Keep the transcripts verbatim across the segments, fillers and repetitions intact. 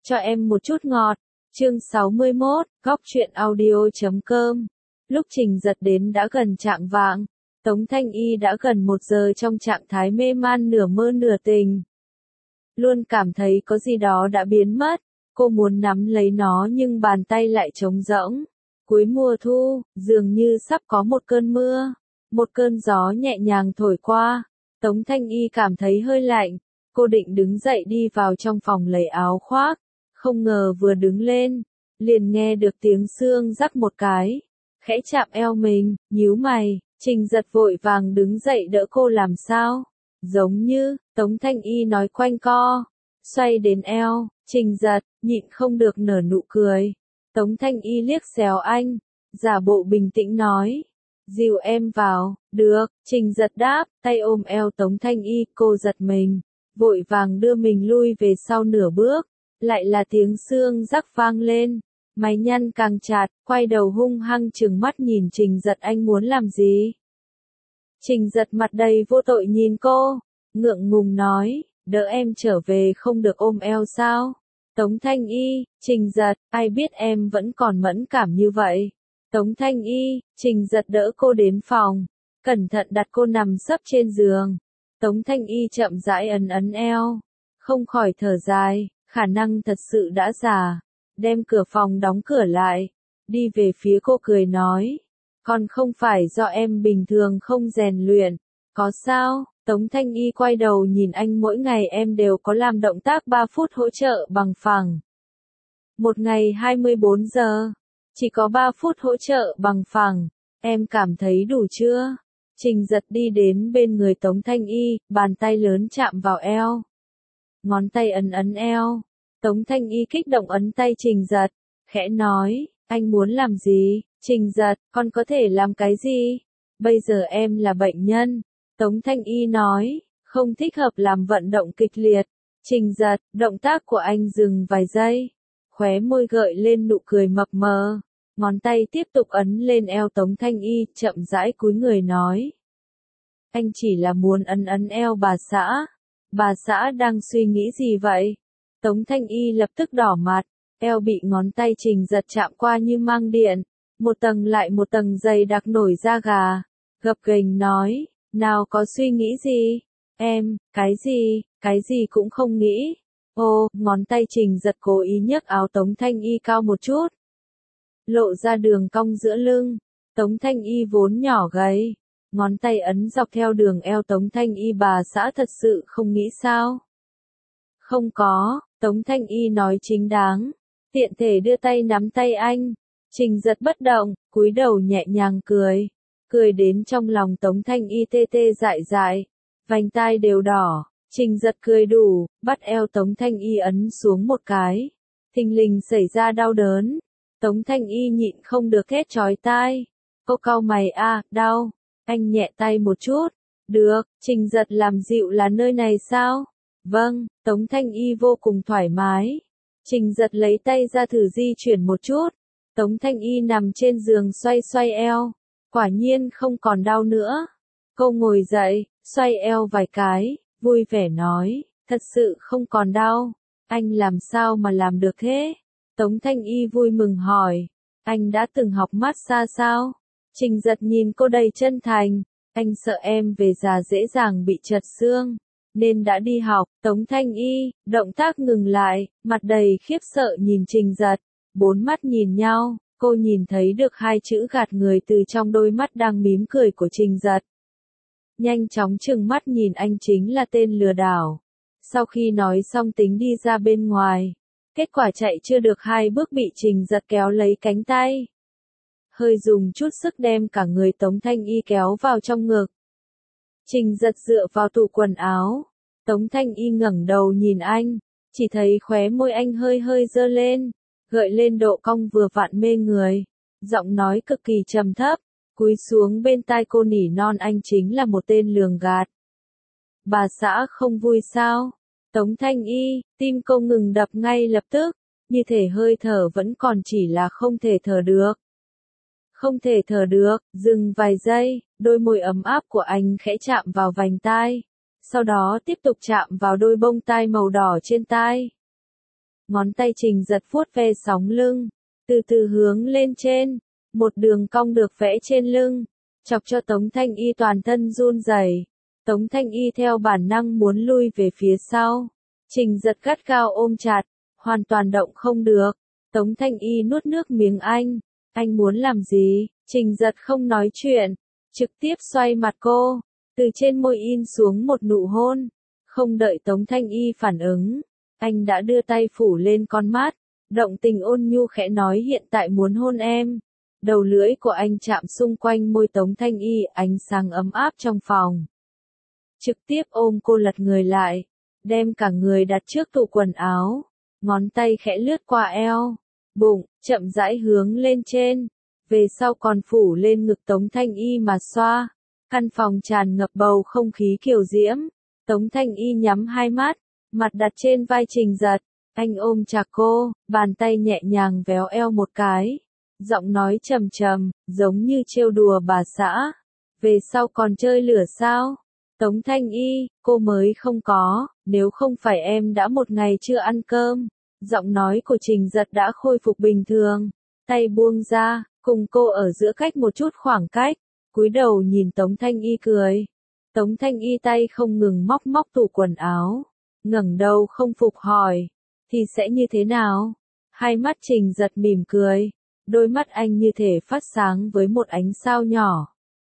Cho em một chút ngọt. Chương sáu mươi mốt, góc truyện audio chấm com. Lúc Trình Giật đến đã gần chạng vạng, Tống Thanh Y đã gần một giờ trong trạng thái mê man nửa mơ nửa tình. Luôn cảm thấy có gì đó đã biến mất, cô muốn nắm lấy nó nhưng bàn tay lại trống rỗng. Cuối mùa thu, dường như sắp có một cơn mưa, một cơn gió nhẹ nhàng thổi qua. Tống Thanh Y cảm thấy hơi lạnh, cô định đứng dậy đi vào trong phòng lấy áo khoác. Không ngờ vừa đứng lên, liền nghe được tiếng xương rắc một cái, khẽ chạm eo mình, nhíu mày, Trình Giật vội vàng đứng dậy đỡ cô làm sao. Giống như, Tống Thanh Y nói quanh co, xoay đến eo, Trình Giật, nhịn không được nở nụ cười. Tống Thanh Y liếc xéo anh, giả bộ bình tĩnh nói, dìu em vào, được, Trình Giật đáp, tay ôm eo Tống Thanh Y, cô giật mình, vội vàng đưa mình lui về sau nửa bước. Lại là tiếng xương rắc vang lên, máy nhăn càng chặt, quay đầu hung hăng trừng mắt nhìn Trình Giật, anh muốn làm gì? Trình Giật mặt đầy vô tội nhìn cô, ngượng ngùng nói, đỡ em trở về không được ôm eo sao? Tống Thanh Y, Trình Giật, ai biết em vẫn còn mẫn cảm như vậy. Tống Thanh Y, Trình Giật đỡ cô đến phòng, cẩn thận đặt cô nằm sấp trên giường. Tống Thanh Y chậm rãi ấn ấn eo, không khỏi thở dài. Khả năng thật sự đã già, đem cửa phòng đóng cửa lại, đi về phía cô cười nói, còn không phải do em bình thường không rèn luyện, có sao? Tống Thanh Y quay đầu nhìn anh, mỗi ngày em đều có làm động tác ba phút hỗ trợ bằng phẳng. Một ngày hai mươi bốn giờ, chỉ có ba phút hỗ trợ bằng phẳng, em cảm thấy đủ chưa? Trình Giật đi đến bên người Tống Thanh Y, bàn tay lớn chạm vào eo. Ngón tay ấn ấn eo, Tống Thanh Y kích động ấn tay Trình Giật, khẽ nói, anh muốn làm gì? Trình Giật, con có thể làm cái gì? Bây giờ em là bệnh nhân. Tống Thanh Y nói, không thích hợp làm vận động kịch liệt. Trình Giật, động tác của anh dừng vài giây, khóe môi gợi lên nụ cười mập mờ, ngón tay tiếp tục ấn lên eo Tống Thanh Y, chậm rãi cúi người nói, anh chỉ là muốn ấn ấn eo bà xã. Bà xã đang suy nghĩ gì vậy? Tống Thanh Y lập tức đỏ mặt, eo bị ngón tay Trình Giật chạm qua như mang điện, một tầng lại một tầng dày đặc nổi da gà, gập ghềnh nói, nào có suy nghĩ gì? Em, cái gì, cái gì cũng không nghĩ. Ô, ngón tay Trình Giật cố ý nhấc áo Tống Thanh Y cao một chút, lộ ra đường cong giữa lưng. Tống Thanh Y vốn nhỏ gầy, ngón tay ấn dọc theo đường eo Tống Thanh Y, bà xã thật sự không nghĩ sao? Không có, Tống Thanh Y nói chính đáng, tiện thể đưa tay nắm tay anh. Trình Giật bất động, cúi đầu nhẹ nhàng cười, cười đến trong lòng Tống Thanh Y tê tê dại dại, vành tai đều đỏ. Trình Giật cười đủ, bắt eo Tống Thanh Y ấn xuống một cái, thình lình xảy ra đau đớn. Tống Thanh Y nhịn không được hét chói tai, cô cau mày, a, à, đau. Anh nhẹ tay một chút. Được, Trình Giật làm dịu là nơi này sao? Vâng, Tống Thanh Y vô cùng thoải mái. Trình Giật lấy tay ra thử di chuyển một chút. Tống Thanh Y nằm trên giường xoay xoay eo. Quả nhiên không còn đau nữa. Cô ngồi dậy, xoay eo vài cái, vui vẻ nói, thật sự không còn đau. Anh làm sao mà làm được thế? Tống Thanh Y vui mừng hỏi, anh đã từng học massage sao? Trình Giật nhìn cô đầy chân thành, anh sợ em về già dễ dàng bị trật xương, nên đã đi học. Tống Thanh Y, động tác ngừng lại, mặt đầy khiếp sợ nhìn Trình Giật, bốn mắt nhìn nhau, cô nhìn thấy được hai chữ gạt người từ trong đôi mắt đang mím cười của Trình Giật. Nhanh chóng trừng mắt nhìn anh, chính là tên lừa đảo. Sau khi nói xong tính đi ra bên ngoài, kết quả chạy chưa được hai bước bị Trình Giật kéo lấy cánh tay. Hơi dùng chút sức đem cả người Tống Thanh Y kéo vào trong ngực. Trình Giật dựa vào tủ quần áo. Tống Thanh Y ngẩng đầu nhìn anh, chỉ thấy khóe môi anh hơi hơi dơ lên, gợi lên độ cong vừa vặn mê người. Giọng nói cực kỳ trầm thấp, cúi xuống bên tai cô nỉ non, anh chính là một tên lường gạt. Bà xã không vui sao? Tống Thanh Y, tim cô ngừng đập ngay lập tức, như thể hơi thở vẫn còn, chỉ là không thể thở được. Không thể thở được, dừng vài giây, đôi môi ấm áp của anh khẽ chạm vào vành tai, sau đó tiếp tục chạm vào đôi bông tai màu đỏ trên tai. Ngón tay Trình Giật vuốt ve sóng lưng, từ từ hướng lên trên, một đường cong được vẽ trên lưng, chọc cho Tống Thanh Y toàn thân run rẩy. Tống Thanh Y theo bản năng muốn lui về phía sau. Trình Giật gắt gao ôm chặt, hoàn toàn động không được. Tống Thanh Y nuốt nước miếng anh. Anh muốn làm gì? Trình Giật không nói chuyện, trực tiếp xoay mặt cô, từ trên môi in xuống một nụ hôn. Không đợi Tống Thanh Y phản ứng, anh đã đưa tay phủ lên con mắt, động tình ôn nhu khẽ nói hiện tại muốn hôn em. Đầu lưỡi của anh chạm xung quanh môi Tống Thanh Y, ánh sáng ấm áp trong phòng. Trực tiếp ôm cô lật người lại, đem cả người đặt trước tủ quần áo, ngón tay khẽ lướt qua eo, bụng, chậm rãi hướng lên trên, về sau còn phủ lên ngực Tống Thanh Y mà xoa. Căn phòng tràn ngập bầu không khí kiều diễm. Tống Thanh Y nhắm hai mắt, mặt đặt trên vai Trình Giật, anh ôm chặt cô, bàn tay nhẹ nhàng véo eo một cái, giọng nói trầm trầm, giống như trêu đùa bà xã. Về sau còn chơi lửa sao? Tống Thanh Y, cô mới không có, nếu không phải em đã một ngày chưa ăn cơm. Giọng nói của Trình Giật đã khôi phục bình thường, tay buông ra, cùng cô ở giữa cách một chút khoảng cách, cúi đầu nhìn Tống Thanh Y cười. Tống Thanh Y tay không ngừng móc móc tủ quần áo, ngẩng đầu không phục hỏi, thì sẽ như thế nào? Hai mắt Trình Giật mỉm cười, đôi mắt anh như thể phát sáng với một ánh sao nhỏ.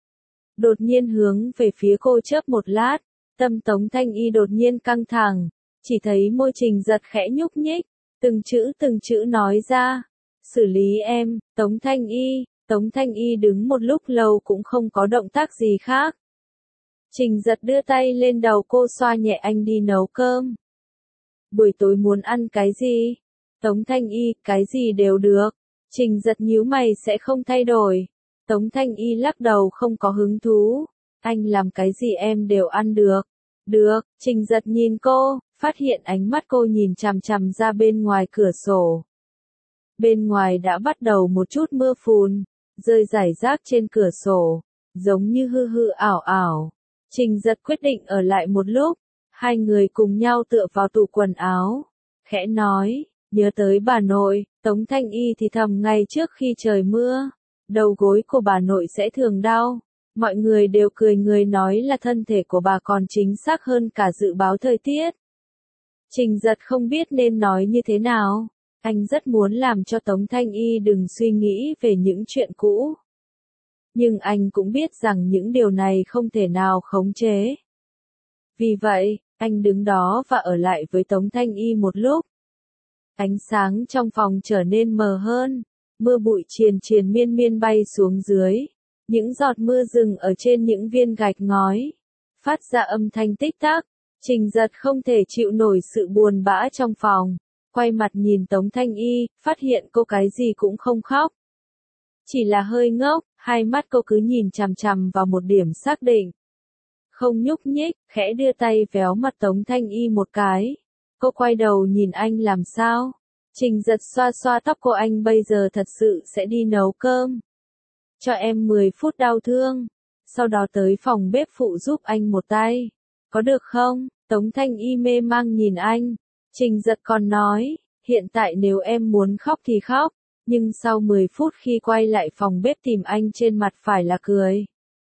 Đột nhiên hướng về phía cô chớp một lát, tâm Tống Thanh Y đột nhiên căng thẳng, chỉ thấy môi Trình Giật khẽ nhúc nhích, từng chữ từng chữ nói ra, xử lý em. Tống Thanh Y. Tống Thanh Y đứng một lúc lâu cũng không có động tác gì khác. Trình Giật đưa tay lên đầu cô xoa nhẹ anh đi nấu cơm. Buổi tối muốn ăn cái gì? Tống Thanh Y, cái gì đều được. Trình Giật nhíu mày sẽ không thay đổi. Tống Thanh Y lắc đầu không có hứng thú. Anh làm cái gì em đều ăn được. Được, Trình Giật nhìn cô, phát hiện ánh mắt cô nhìn chằm chằm ra bên ngoài cửa sổ. Bên ngoài đã bắt đầu một chút mưa phùn, rơi rải rác trên cửa sổ, giống như hư hư ảo ảo. Trình Giật quyết định ở lại một lúc, hai người cùng nhau tựa vào tủ quần áo, khẽ nói, nhớ tới bà nội. Tống Thanh Y thì thầm ngay trước khi trời mưa, đầu gối của bà nội sẽ thường đau. Mọi người đều cười người nói là thân thể của bà còn chính xác hơn cả dự báo thời tiết. Trình Giật không biết nên nói như thế nào. Anh rất muốn làm cho Tống Thanh Y đừng suy nghĩ về những chuyện cũ. Nhưng anh cũng biết rằng những điều này không thể nào khống chế. Vì vậy, anh đứng đó và ở lại với Tống Thanh Y một lúc. Ánh sáng trong phòng trở nên mờ hơn, mưa bụi triền triền miên miên bay xuống dưới. Những giọt mưa rừng ở trên những viên gạch ngói, phát ra âm thanh tích tắc. Trình Giật không thể chịu nổi sự buồn bã trong phòng. Quay mặt nhìn Tống Thanh Y, phát hiện cô cái gì cũng không khóc. Chỉ là hơi ngốc, hai mắt cô cứ nhìn chằm chằm vào một điểm xác định. Không nhúc nhích, khẽ đưa tay véo mặt Tống Thanh Y một cái. Cô quay đầu nhìn anh làm sao? Trình Giật xoa xoa tóc cô, anh bây giờ thật sự sẽ đi nấu cơm. Cho em mười phút đau thương. Sau đó tới phòng bếp phụ giúp anh một tay. Có được không? Tống Thanh Y mê mang nhìn anh. Trình Giật còn nói, hiện tại nếu em muốn khóc thì khóc, nhưng sau mười phút khi quay lại phòng bếp tìm anh trên mặt phải là cười.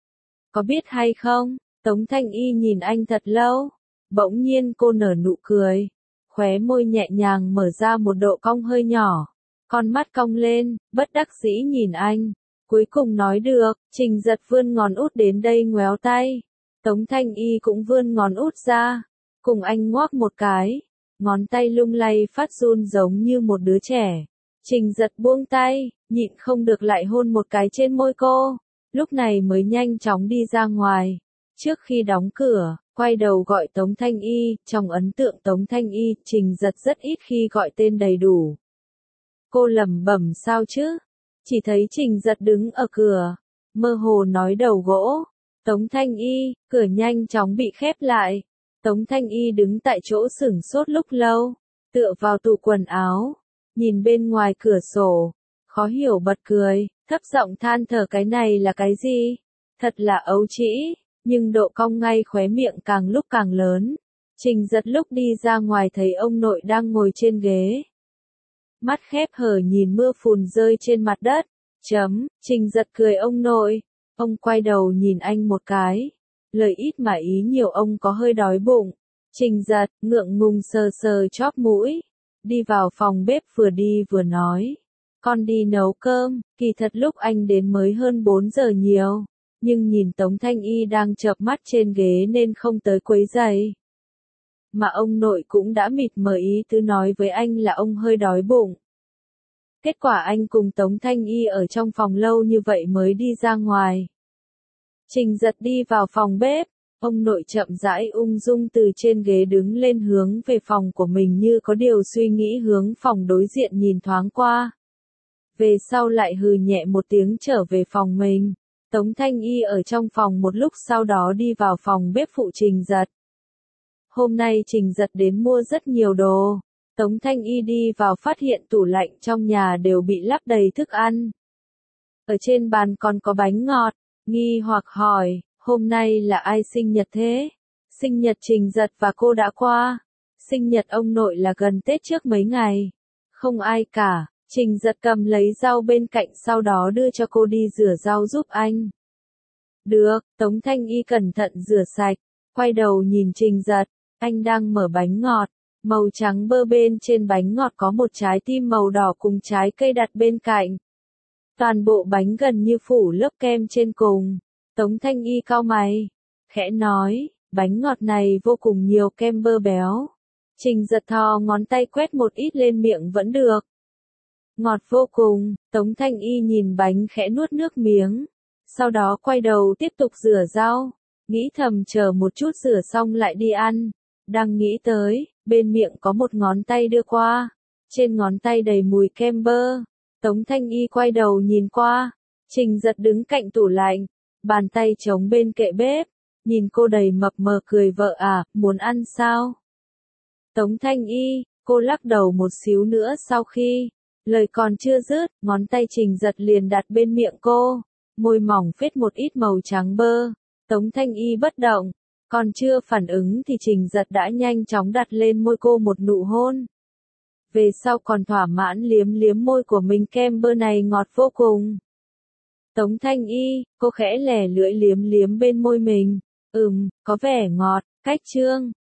Có biết hay không? Tống Thanh Y nhìn anh thật lâu, bỗng nhiên cô nở nụ cười, khóe môi nhẹ nhàng mở ra một độ cong hơi nhỏ, con mắt cong lên, bất đắc dĩ nhìn anh, cuối cùng nói được. Trình Giật vươn ngón út đến đây ngoéo tay, Tống Thanh Y cũng vươn ngón út ra, cùng anh ngoác một cái. Ngón tay lung lay phát run giống như một đứa trẻ. Trình Giật buông tay, nhịn không được lại hôn một cái trên môi cô. Lúc này mới nhanh chóng đi ra ngoài. Trước khi đóng cửa, quay đầu gọi Tống Thanh Y. Trong ấn tượng Tống Thanh Y, Trình Giật rất ít khi gọi tên đầy đủ. Cô lẩm bẩm sao chứ? Chỉ thấy Trình Giật đứng ở cửa, mơ hồ nói đầu gỗ. Tống Thanh Y, cửa nhanh chóng bị khép lại. Tống Thanh Y đứng tại chỗ sửng sốt lúc lâu, tựa vào tủ quần áo, nhìn bên ngoài cửa sổ, khó hiểu bật cười, thấp giọng than thở cái này là cái gì? Thật là ấu trĩ, nhưng độ cong ngay khóe miệng càng lúc càng lớn. Trình Giật lúc đi ra ngoài thấy ông nội đang ngồi trên ghế, mắt khép hờ nhìn mưa phùn rơi trên mặt đất. Chấm, Trình Giật cười ông nội. Ông quay đầu nhìn anh một cái. Lời ít mà ý nhiều, ông có hơi đói bụng. Trình Giật, ngượng ngùng sờ sờ chóp mũi. Đi vào phòng bếp vừa đi vừa nói. Con đi nấu cơm, kỳ thật lúc anh đến mới hơn bốn giờ nhiều. Nhưng nhìn Tống Thanh Y đang chợp mắt trên ghế nên không tới quấy rầy. Mà ông nội cũng đã mịt mờ ý tứ nói với anh là ông hơi đói bụng. Kết quả anh cùng Tống Thanh Y ở trong phòng lâu như vậy mới đi ra ngoài. Trình Giật đi vào phòng bếp, ông nội chậm rãi ung dung từ trên ghế đứng lên hướng về phòng của mình như có điều suy nghĩ hướng phòng đối diện nhìn thoáng qua. Về sau lại hừ nhẹ một tiếng trở về phòng mình. Tống Thanh Y ở trong phòng một lúc sau đó đi vào phòng bếp phụ Trình Giật. Hôm nay Trình Giật đến mua rất nhiều đồ. Tống Thanh Y đi vào phát hiện tủ lạnh trong nhà đều bị lắp đầy thức ăn. Ở trên bàn còn có bánh ngọt, nghi hoặc hỏi, hôm nay là ai sinh nhật thế? Sinh nhật Trình Giật và cô đã qua. Sinh nhật ông nội là gần Tết trước mấy ngày. Không ai cả, Trình Giật cầm lấy rau bên cạnh sau đó đưa cho cô đi rửa rau giúp anh. Được, Tống Thanh Y cẩn thận rửa sạch, quay đầu nhìn Trình Giật, anh đang mở bánh ngọt. Màu trắng bơ bên trên bánh ngọt có một trái tim màu đỏ cùng trái cây đặt bên cạnh. Toàn bộ bánh gần như phủ lớp kem trên cùng. Tống Thanh Y cau mày, khẽ nói, bánh ngọt này vô cùng nhiều kem bơ béo. Trình Giật thò ngón tay quét một ít lên miệng vẫn được. Ngọt vô cùng, Tống Thanh Y nhìn bánh khẽ nuốt nước miếng. Sau đó quay đầu tiếp tục rửa rau, nghĩ thầm chờ một chút rửa xong lại đi ăn. Đang nghĩ tới, bên miệng có một ngón tay đưa qua. Trên ngón tay đầy mùi kem bơ. Tống Thanh Y quay đầu nhìn qua. Trình Giật đứng cạnh tủ lạnh. Bàn tay chống bên kệ bếp. Nhìn cô đầy mập mờ cười vợ à, muốn ăn sao? Tống Thanh Y, cô lắc đầu một xíu nữa sau khi. Lời còn chưa dứt, ngón tay Trình Giật liền đặt bên miệng cô. Môi mỏng phết một ít màu trắng bơ. Tống Thanh Y bất động. Còn chưa phản ứng thì Trình Giật đã nhanh chóng đặt lên môi cô một nụ hôn. Về sau còn thỏa mãn liếm liếm môi của mình, kem bơ này ngọt vô cùng. Tống Thanh Y, cô khẽ lẻ lưỡi liếm liếm bên môi mình. Ừm, có vẻ ngọt, cách chương.